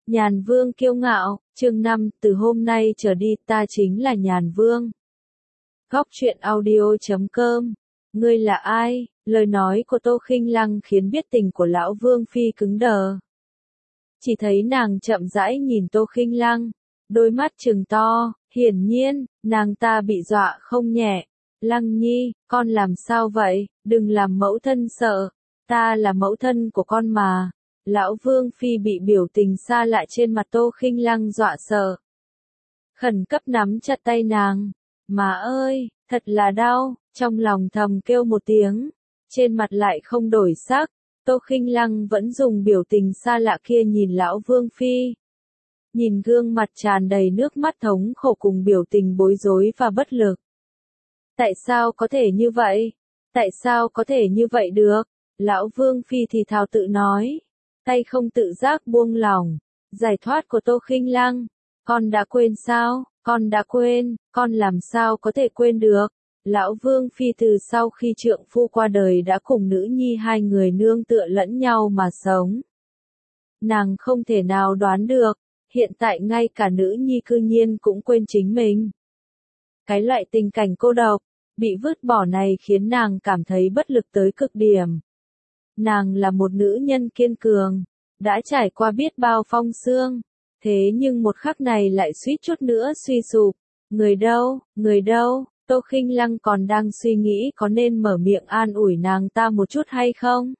Nhàn Vương kiêu ngạo, chương 5, từ hôm nay trở đi ta chính là Nhàn Vương. Góc truyện audio.com. Ngươi là ai? Lời nói của Tô Khinh Lăng khiến biết tình của lão Vương Phi cứng đờ. Chỉ thấy nàng chậm rãi nhìn Tô Khinh Lăng, đôi mắt trừng to, hiển nhiên, nàng ta bị dọa không nhẹ. Lăng Nhi, con làm sao vậy? Đừng làm mẫu thân sợ, ta là mẫu thân của con mà. Lão Vương Phi bị biểu tình xa lạ trên mặt Tô Khinh Lăng dọa sợ. Khẩn cấp nắm chặt tay nàng. Má ơi, thật là đau, trong lòng thầm kêu một tiếng. Trên mặt lại không đổi sắc, Tô Khinh Lăng vẫn dùng biểu tình xa lạ kia nhìn Lão Vương Phi. Nhìn gương mặt tràn đầy nước mắt thống khổ cùng biểu tình bối rối và bất lực. Tại sao có thể như vậy? Tại sao có thể như vậy được? Lão Vương Phi thì thào tự nói. Tay không tự giác buông lỏng, giải thoát của Tô Khinh Lăng. Con đã quên sao? Con đã quên, con làm sao có thể quên được? Lão Vương Phi từ sau khi trượng phu qua đời đã cùng nữ nhi hai người nương tựa lẫn nhau mà sống. Nàng không thể nào đoán được, hiện tại ngay cả nữ nhi cư nhiên cũng quên chính mình. Cái loại tình cảnh cô độc, bị vứt bỏ này khiến nàng cảm thấy bất lực tới cực điểm. Nàng là một nữ nhân kiên cường, đã trải qua biết bao phong sương, thế nhưng một khắc này lại suýt chút nữa suy sụp. Người đâu, Tô Khinh Lăng còn đang suy nghĩ có nên mở miệng an ủi nàng ta một chút hay không.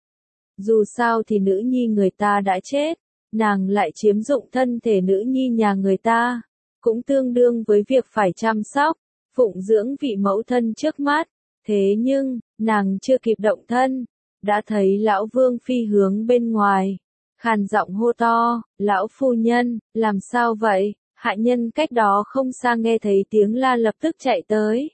Dù sao thì nữ nhi người ta đã chết, nàng lại chiếm dụng thân thể nữ nhi nhà người ta, cũng tương đương với việc phải chăm sóc, phụng dưỡng vị mẫu thân trước mắt. Thế nhưng, nàng chưa kịp động thân, đã thấy lão Vương Phi hướng bên ngoài, khàn giọng hô to, lão phu nhân, làm sao vậy? Hạ nhân cách đó không xa nghe thấy tiếng la lập tức chạy tới.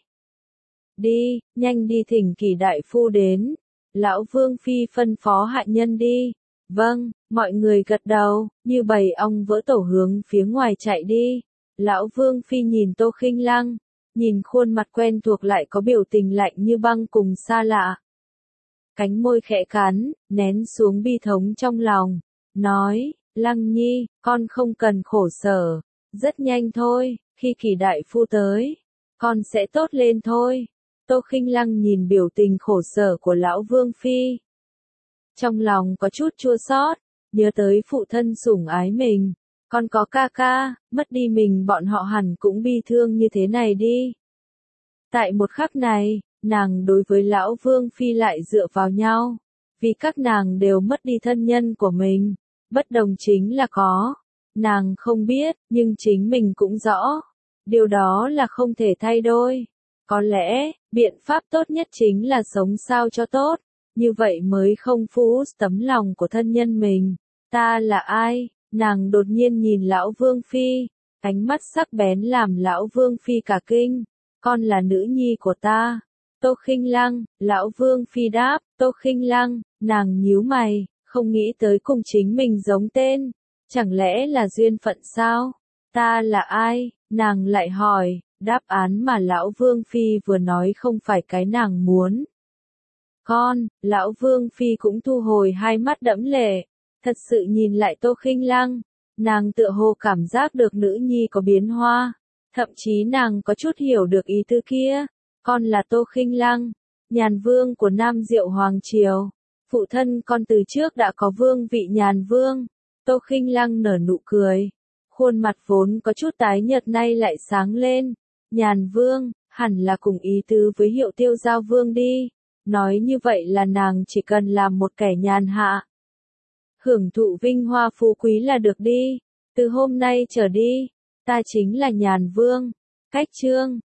Đi, nhanh đi thỉnh Kỷ đại phu đến. Lão Vương Phi phân phó hạ nhân đi. Vâng, mọi người gật đầu, như bầy ong vỡ tổ hướng phía ngoài chạy đi. Lão Vương Phi nhìn Tô Khinh Lăng, nhìn khuôn mặt quen thuộc lại có biểu tình lạnh như băng cùng xa lạ. Cánh môi khẽ cắn, nén xuống bi thống trong lòng, nói, Lăng Nhi, con không cần khổ sở, rất nhanh thôi, khi Kỷ đại phu tới, con sẽ tốt lên thôi. Tô Khinh Lăng nhìn biểu tình khổ sở của lão Vương Phi. Trong lòng có chút chua xót, nhớ tới phụ thân sủng ái mình, con có ca ca, mất đi mình bọn họ hẳn cũng bi thương như thế này đi. Tại một khắc này, nàng đối với lão Vương Phi lại dựa vào nhau, vì các nàng đều mất đi thân nhân của mình, bất đồng chính là có. Nàng không biết, nhưng chính mình cũng rõ, điều đó là không thể thay đổi. Có lẽ, biện pháp tốt nhất chính là sống sao cho tốt, như vậy mới không phũ tấm lòng của thân nhân mình. Ta là ai? Nàng đột nhiên nhìn lão Vương Phi, ánh mắt sắc bén làm lão Vương Phi cả kinh. Con là nữ nhi của ta. Tô Khinh Lăng, lão Vương Phi đáp, Tô Khinh Lăng, nàng nhíu mày, không nghĩ tới cùng chính mình giống tên. Chẳng lẽ là duyên phận sao? Ta là ai? Nàng lại hỏi, đáp án mà lão Vương Phi vừa nói không phải cái nàng muốn. Con, lão Vương Phi cũng thu hồi hai mắt đẫm lệ, thật sự nhìn lại Tô Khinh Lăng, nàng tựa hồ cảm giác được nữ nhi có biến hóa, thậm chí nàng có chút hiểu được ý tứ kia. Con là Tô Khinh Lăng, Nhàn Vương của Nam Diệu Hoàng Triều, phụ thân con từ trước đã có vương vị Nhàn Vương. Tô Khinh Lăng nở nụ cười, khuôn mặt vốn có chút tái nhợt nay lại sáng lên. Nhàn Vương, hẳn là cùng ý tứ với Hiệu Tiêu Giao Vương đi. Nói như vậy là nàng chỉ cần làm một kẻ nhàn hạ, hưởng thụ vinh hoa phú quý là được đi. Từ hôm nay trở đi, ta chính là Nhàn Vương. Cách chương